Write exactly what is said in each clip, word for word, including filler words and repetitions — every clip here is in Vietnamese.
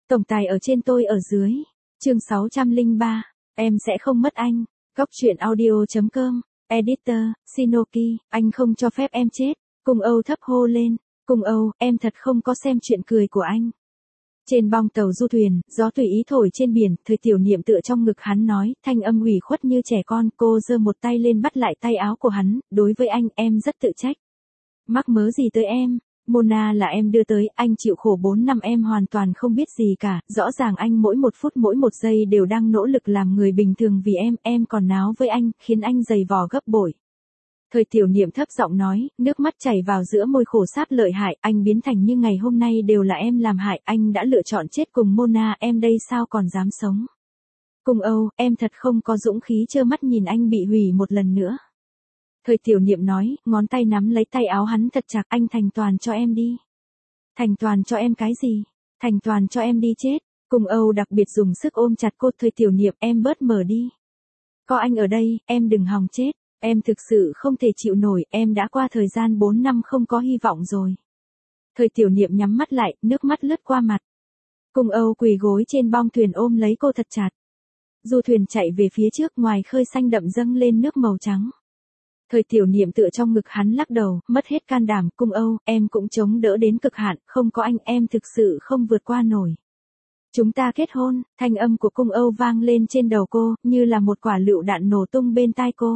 Tổng tài ở trên tôi ở dưới. Chương sáu trăm lẻ ba, em sẽ không mất anh. Góc truyện audio chấm com, Editor, Shinoki, anh không cho phép em chết. Cung Âu thấp hô lên. Cung Âu, em thật không có xem chuyện cười của anh. Trên bong tàu du thuyền, gió tùy ý thổi trên biển, Thời Tiểu Niệm tựa trong ngực hắn nói, thanh âm ủy khuất như trẻ con, cô giơ một tay lên bắt lại tay áo của hắn, đối với anh, em rất tự trách. Mắc mớ gì tới em, Mona là em đưa tới, anh chịu khổ bốn năm em hoàn toàn không biết gì cả, rõ ràng anh mỗi một phút mỗi một giây đều đang nỗ lực làm người bình thường vì em, em còn náo với anh, khiến anh dày vò gấp bội. Thời Tiểu Niệm thấp giọng nói, nước mắt chảy vào giữa môi khổ sáp lợi hại, anh biến thành như ngày hôm nay đều là em làm hại, anh đã lựa chọn chết cùng Mona, em đây sao còn dám sống. Cung Âu, em thật không có dũng khí trơ mắt nhìn anh bị hủy một lần nữa. Thời Tiểu Niệm nói, ngón tay nắm lấy tay áo hắn thật chặt, anh thành toàn cho em đi. Thành toàn cho em cái gì? Thành toàn cho em đi chết. Cung Âu đặc biệt dùng sức ôm chặt cô. Thời Tiểu Niệm, em bớt mở đi. Có anh ở đây, em đừng hòng chết. Em thực sự không thể chịu nổi, em đã qua thời gian bốn năm không có hy vọng rồi. Thời Tiểu Niệm nhắm mắt lại, nước mắt lướt qua mặt. Cung Âu quỳ gối trên bong thuyền ôm lấy cô thật chặt. Du thuyền chạy về phía trước, ngoài khơi xanh đậm dâng lên nước màu trắng. Thời Tiểu Niệm tựa trong ngực hắn lắc đầu, mất hết can đảm. Cung Âu, em cũng chống đỡ đến cực hạn, không có anh em thực sự không vượt qua nổi. Chúng ta kết hôn. Thanh âm của Cung Âu vang lên trên đầu cô, như là một quả lựu đạn nổ tung bên tai cô.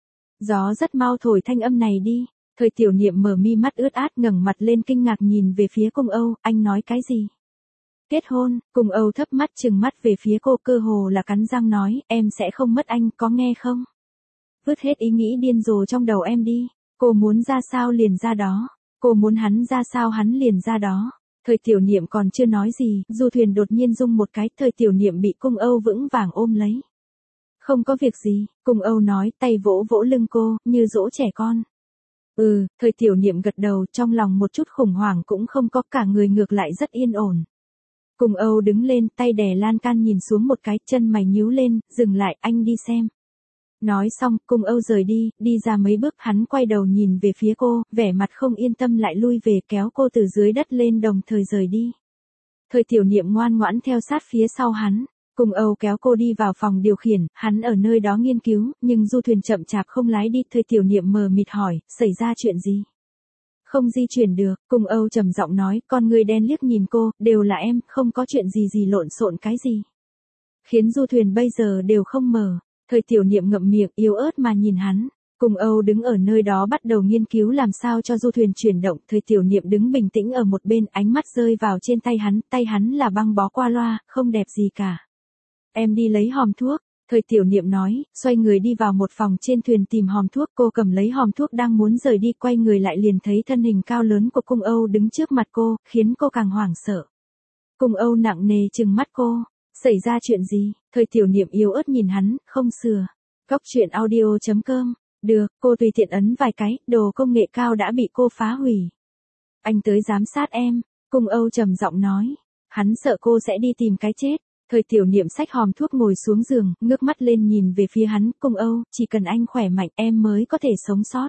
Gió rất mau thổi thanh âm này đi. Thời Tiểu Niệm mở mi mắt ướt át, ngẩng mặt lên kinh ngạc nhìn về phía Cung Âu, anh nói cái gì? Kết hôn. Cung Âu thấp mắt trừng mắt về phía cô, cơ hồ là cắn răng nói, em sẽ không mất anh, có nghe không? Vứt hết ý nghĩ điên rồ trong đầu em đi. Cô muốn ra sao liền ra đó. Cô muốn hắn ra sao hắn liền ra đó. Thời Tiểu Niệm còn chưa nói gì, du thuyền đột nhiên rung một cái, Thời Tiểu Niệm bị Cung Âu vững vàng ôm lấy. Không có việc gì, Cung Âu nói, tay vỗ vỗ lưng cô, như dỗ trẻ con. Ừ, Thời Tiểu Niệm gật đầu, trong lòng một chút khủng hoảng cũng không có, cả người ngược lại rất yên ổn. Cung Âu đứng lên, tay đè lan can nhìn xuống một cái, chân mày nhíu lên, dừng lại, anh đi xem. Nói xong, Cung Âu rời đi, đi ra mấy bước, hắn quay đầu nhìn về phía cô, vẻ mặt không yên tâm lại lui về, kéo cô từ dưới đất lên, đồng thời rời đi. Thời Tiểu Niệm ngoan ngoãn theo sát phía sau hắn. Cung Âu kéo cô đi vào phòng điều khiển, hắn ở nơi đó nghiên cứu, nhưng du thuyền chậm chạp không lái đi. Thời Tiểu Niệm mờ mịt hỏi, xảy ra chuyện gì? Không di chuyển được. Cung Âu trầm giọng nói, con người đen liếc nhìn cô, đều là em, không có chuyện gì gì lộn xộn cái gì. Khiến du thuyền bây giờ đều không mở. Thời Tiểu Niệm ngậm miệng, yếu ớt mà nhìn hắn. Cung Âu đứng ở nơi đó bắt đầu nghiên cứu làm sao cho du thuyền chuyển động. Thời Tiểu Niệm đứng bình tĩnh ở một bên, ánh mắt rơi vào trên tay hắn, tay hắn là băng bó qua loa, không đẹp gì cả. Em đi lấy hòm thuốc. Thời Tiểu Niệm nói, xoay người đi vào một phòng trên thuyền tìm hòm thuốc. Cô cầm lấy hòm thuốc đang muốn rời đi, quay người lại liền thấy thân hình cao lớn của Cung Âu đứng trước mặt cô, khiến cô càng hoảng sợ. Cung Âu nặng nề trừng mắt cô. Xảy ra chuyện gì? Thời Tiểu Niệm yếu ớt nhìn hắn, không sửa. Góc truyện audio chấm com. Được, cô tùy tiện ấn vài cái, đồ công nghệ cao đã bị cô phá hủy. Anh tới giám sát em. Cung Âu trầm giọng nói. Hắn sợ cô sẽ đi tìm cái chết. Thời Tiểu Niệm xách hòm thuốc ngồi xuống giường, ngước mắt lên nhìn về phía hắn. Cung Âu, chỉ cần anh khỏe mạnh em mới có thể sống sót.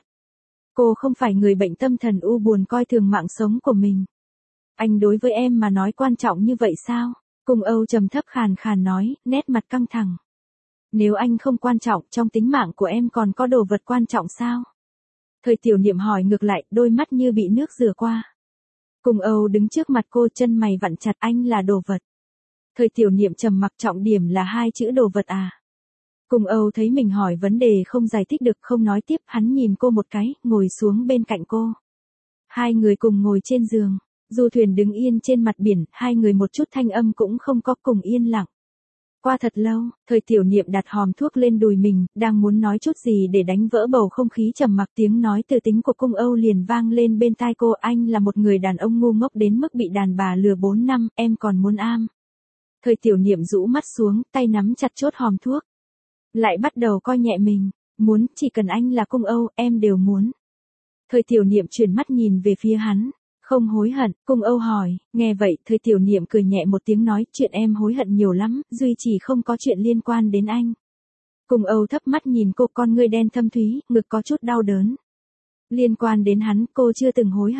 Cô không phải người bệnh tâm thần u buồn coi thường mạng sống của mình. Anh đối với em mà nói quan trọng như vậy sao? Cung Âu trầm thấp khàn khàn nói, nét mặt căng thẳng. Nếu anh không quan trọng, trong tính mạng của em còn có đồ vật quan trọng sao? Thời Tiểu Niệm hỏi ngược lại, đôi mắt như bị nước rửa qua. Cung Âu đứng trước mặt cô, chân mày vặn chặt, anh là đồ vật. Thời Tiểu Niệm trầm mặc, trọng điểm là hai chữ đồ vật à. Cung Âu thấy mình hỏi vấn đề không giải thích được, không nói tiếp, hắn nhìn cô một cái, ngồi xuống bên cạnh cô. Hai người cùng ngồi trên giường. Du thuyền đứng yên trên mặt biển, hai người một chút thanh âm cũng không có, cùng yên lặng. Qua thật lâu, Thời Tiểu Niệm đặt hòm thuốc lên đùi mình, đang muốn nói chút gì để đánh vỡ bầu không khí trầm mặc, tiếng nói từ tính của Cung Âu liền vang lên bên tai cô, anh là một người đàn ông ngu ngốc đến mức bị đàn bà lừa bốn năm, em còn muốn am. Thời Tiểu Niệm rũ mắt xuống, tay nắm chặt chốt hòm thuốc. Lại bắt đầu coi nhẹ mình, muốn, chỉ cần anh là Cung Âu, em đều muốn. Thời Tiểu Niệm chuyển mắt nhìn về phía hắn. Không hối hận. Cung Âu hỏi, nghe vậy, Thời Tiểu Niệm cười nhẹ một tiếng nói, chuyện em hối hận nhiều lắm, duy chỉ không có chuyện liên quan đến anh. Cung Âu thấp mắt nhìn cô, con ngươi đen thâm thúy, ngực có chút đau đớn. Liên quan đến hắn, cô chưa từng hối hận.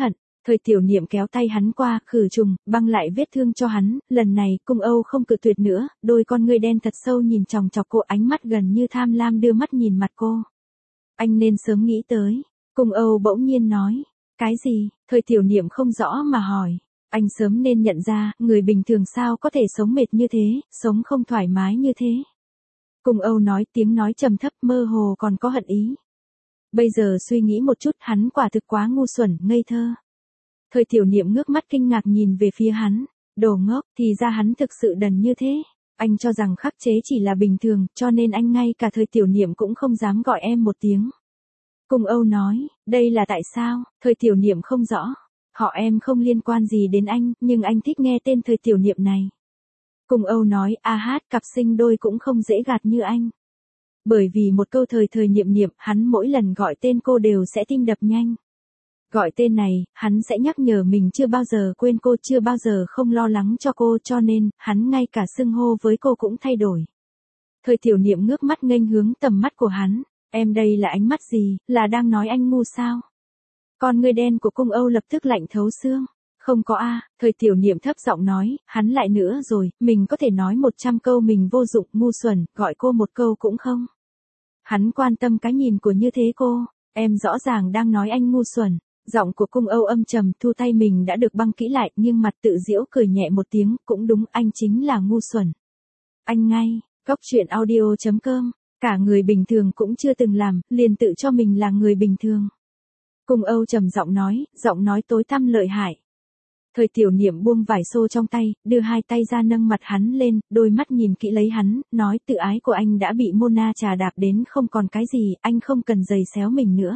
Thời tiểu niệm kéo tay hắn qua, khử trùng, băng lại vết thương cho hắn, lần này, cung Âu không cự tuyệt nữa, đôi con ngươi đen thật sâu nhìn chòng chọc cô, ánh mắt gần như tham lam đưa mắt nhìn mặt cô. Anh nên sớm nghĩ tới. Cung Âu bỗng nhiên nói. Cái gì? Thời tiểu niệm không rõ mà hỏi. Anh sớm nên nhận ra, người bình thường sao có thể sống mệt như thế, sống không thoải mái như thế. Cung Âu nói, tiếng nói trầm thấp, mơ hồ còn có hận ý. Bây giờ suy nghĩ một chút, hắn quả thực quá ngu xuẩn, ngây thơ. Thời tiểu niệm ngước mắt kinh ngạc nhìn về phía hắn. Đồ ngốc, thì ra hắn thực sự đần như thế. Anh cho rằng khắc chế chỉ là bình thường, cho nên anh ngay cả thời tiểu niệm cũng không dám gọi em một tiếng. Cung Âu nói, đây là tại sao? Thời tiểu niệm không rõ. Họ em không liên quan gì đến anh, nhưng anh thích nghe tên thời tiểu niệm này. Cung Âu nói, a hát, cặp sinh đôi cũng không dễ gạt như anh. Bởi vì một câu thời thời niệm niệm, hắn mỗi lần gọi tên cô đều sẽ tim đập nhanh. Gọi tên này, hắn sẽ nhắc nhở mình chưa bao giờ quên cô, chưa bao giờ không lo lắng cho cô, cho nên, hắn ngay cả xưng hô với cô cũng thay đổi. Thời tiểu niệm ngước mắt nghênh hướng tầm mắt của hắn. Em đây là ánh mắt gì, là đang nói anh ngu sao? Con ngươi đen của cung Âu lập tức lạnh thấu xương. Không có a, thời tiểu niệm thấp giọng nói, hắn lại nữa rồi, mình có thể nói một trăm câu mình vô dụng, ngu xuẩn, gọi cô một câu cũng không. Hắn quan tâm cái nhìn của như thế cô, em rõ ràng đang nói anh ngu xuẩn. Giọng của cung Âu âm trầm, thu tay mình đã được băng kỹ lại, nhưng mặt tự giễu cười nhẹ một tiếng, cũng đúng, anh chính là ngu xuẩn. Anh ngay, góc truyện audio chấm com, cả người bình thường cũng chưa từng làm, liền tự cho mình là người bình thường. Cung Âu trầm giọng nói, giọng nói tối tăm lợi hại. Thời tiểu niệm buông vải xô trong tay, đưa hai tay ra nâng mặt hắn lên, đôi mắt nhìn kỹ lấy hắn, nói tự ái của anh đã bị Mona trà đạp đến không còn cái gì, anh không cần giày xéo mình nữa.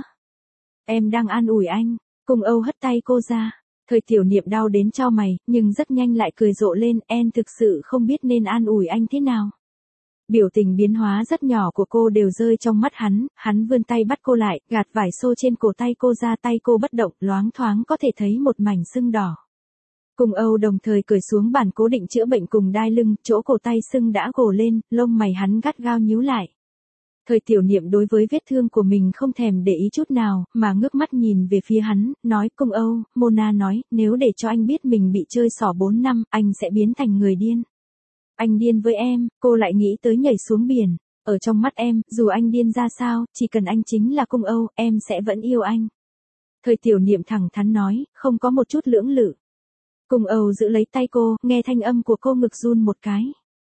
Em đang an ủi anh. Cung Âu hất tay cô ra. Thời tiểu niệm đau đến chau mày, nhưng rất nhanh lại cười rộ lên, em thực sự không biết nên an ủi anh thế nào. Biểu tình biến hóa rất nhỏ của cô đều rơi trong mắt hắn, hắn vươn tay bắt cô lại, gạt vải xô trên cổ tay cô ra, tay cô bất động, loáng thoáng có thể thấy một mảnh sưng đỏ. Cung Âu đồng thời cởi xuống bản cố định chữa bệnh cùng đai lưng, chỗ cổ tay sưng đã gồ lên, lông mày hắn gắt gao nhíu lại. Thời tiểu niệm đối với vết thương của mình không thèm để ý chút nào, mà ngước mắt nhìn về phía hắn, nói, Cung Âu, Mona nói, nếu để cho anh biết mình bị chơi xỏ bốn năm, anh sẽ biến thành người điên. Anh điên với em, cô lại nghĩ tới nhảy xuống biển. Ở trong mắt em, dù anh điên ra sao, chỉ cần anh chính là Cung Âu, em sẽ vẫn yêu anh. Thời tiểu niệm thẳng thắn nói, không có một chút lưỡng lự. Cung Âu giữ lấy tay cô, nghe thanh âm của cô ngực run một cái.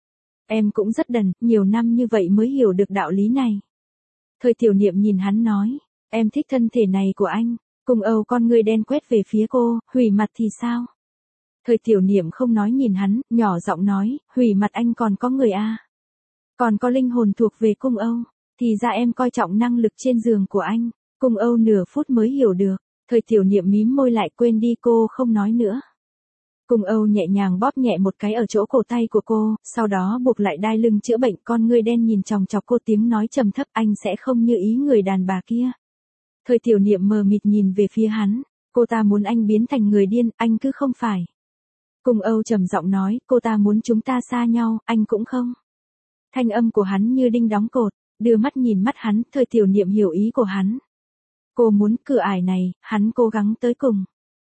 Em cũng rất đần, nhiều năm như vậy mới hiểu được đạo lý này. Thời tiểu niệm nhìn hắn nói, em thích thân thể này của anh. Cung Âu con ngươi đen quét về phía cô, hủy mặt thì sao? Thời tiểu niệm không nói nhìn hắn, nhỏ giọng nói, hủy mặt anh còn có người a, còn có linh hồn thuộc về Cung Âu. Thì ra em coi trọng năng lực trên giường của anh. Cung Âu nửa phút mới hiểu được. Thời tiểu niệm mím môi lại, quên đi, cô không nói nữa. Cung Âu nhẹ nhàng bóp nhẹ một cái ở chỗ cổ tay của cô, sau đó buộc lại đai lưng chữa bệnh, con ngươi đen nhìn chòng chọc cô, tiếng nói trầm thấp, anh sẽ không như ý người đàn bà kia. Thời tiểu niệm mờ mịt nhìn về phía hắn, cô ta muốn anh biến thành người điên, anh cứ không phải. Cung Âu trầm giọng nói, cô ta muốn chúng ta xa nhau, anh cũng không. Thanh âm của hắn như đinh đóng cột, đưa mắt nhìn mắt hắn, thời tiểu niệm hiểu ý của hắn. Cô muốn cửa ải này, hắn cố gắng tới cùng.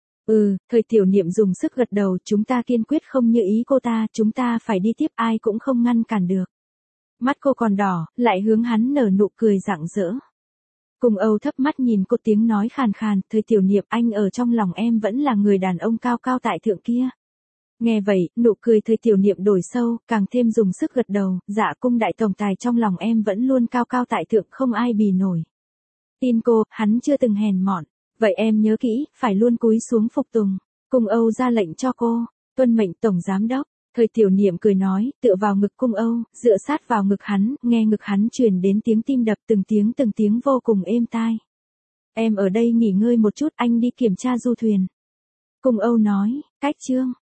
Ừ, thời tiểu niệm dùng sức gật đầu, chúng ta kiên quyết không như ý cô ta, chúng ta phải đi tiếp, ai cũng không ngăn cản được. Mắt cô còn đỏ, lại hướng hắn nở nụ cười rạng rỡ. Cung Âu thấp mắt nhìn cô, tiếng nói khàn khàn, thời tiểu niệm, anh ở trong lòng em vẫn là người đàn ông cao cao tại thượng kia. Nghe vậy, nụ cười thời tiểu niệm đổi sâu, càng thêm dùng sức gật đầu, dạ Cung đại tổng tài, trong lòng em vẫn luôn cao cao tại thượng, không ai bì nổi. Tin cô, hắn chưa từng hèn mọn. Vậy em nhớ kỹ, phải luôn cúi xuống phục tùng. Cung Âu ra lệnh cho cô, tuân mệnh tổng giám đốc. Thời tiểu niệm cười nói, tựa vào ngực Cung Âu, dựa sát vào ngực hắn, nghe ngực hắn truyền đến tiếng tim đập từng tiếng từng tiếng vô cùng êm tai. Em ở đây nghỉ ngơi một chút, anh đi kiểm tra du thuyền. Cung Âu nói, cách chương.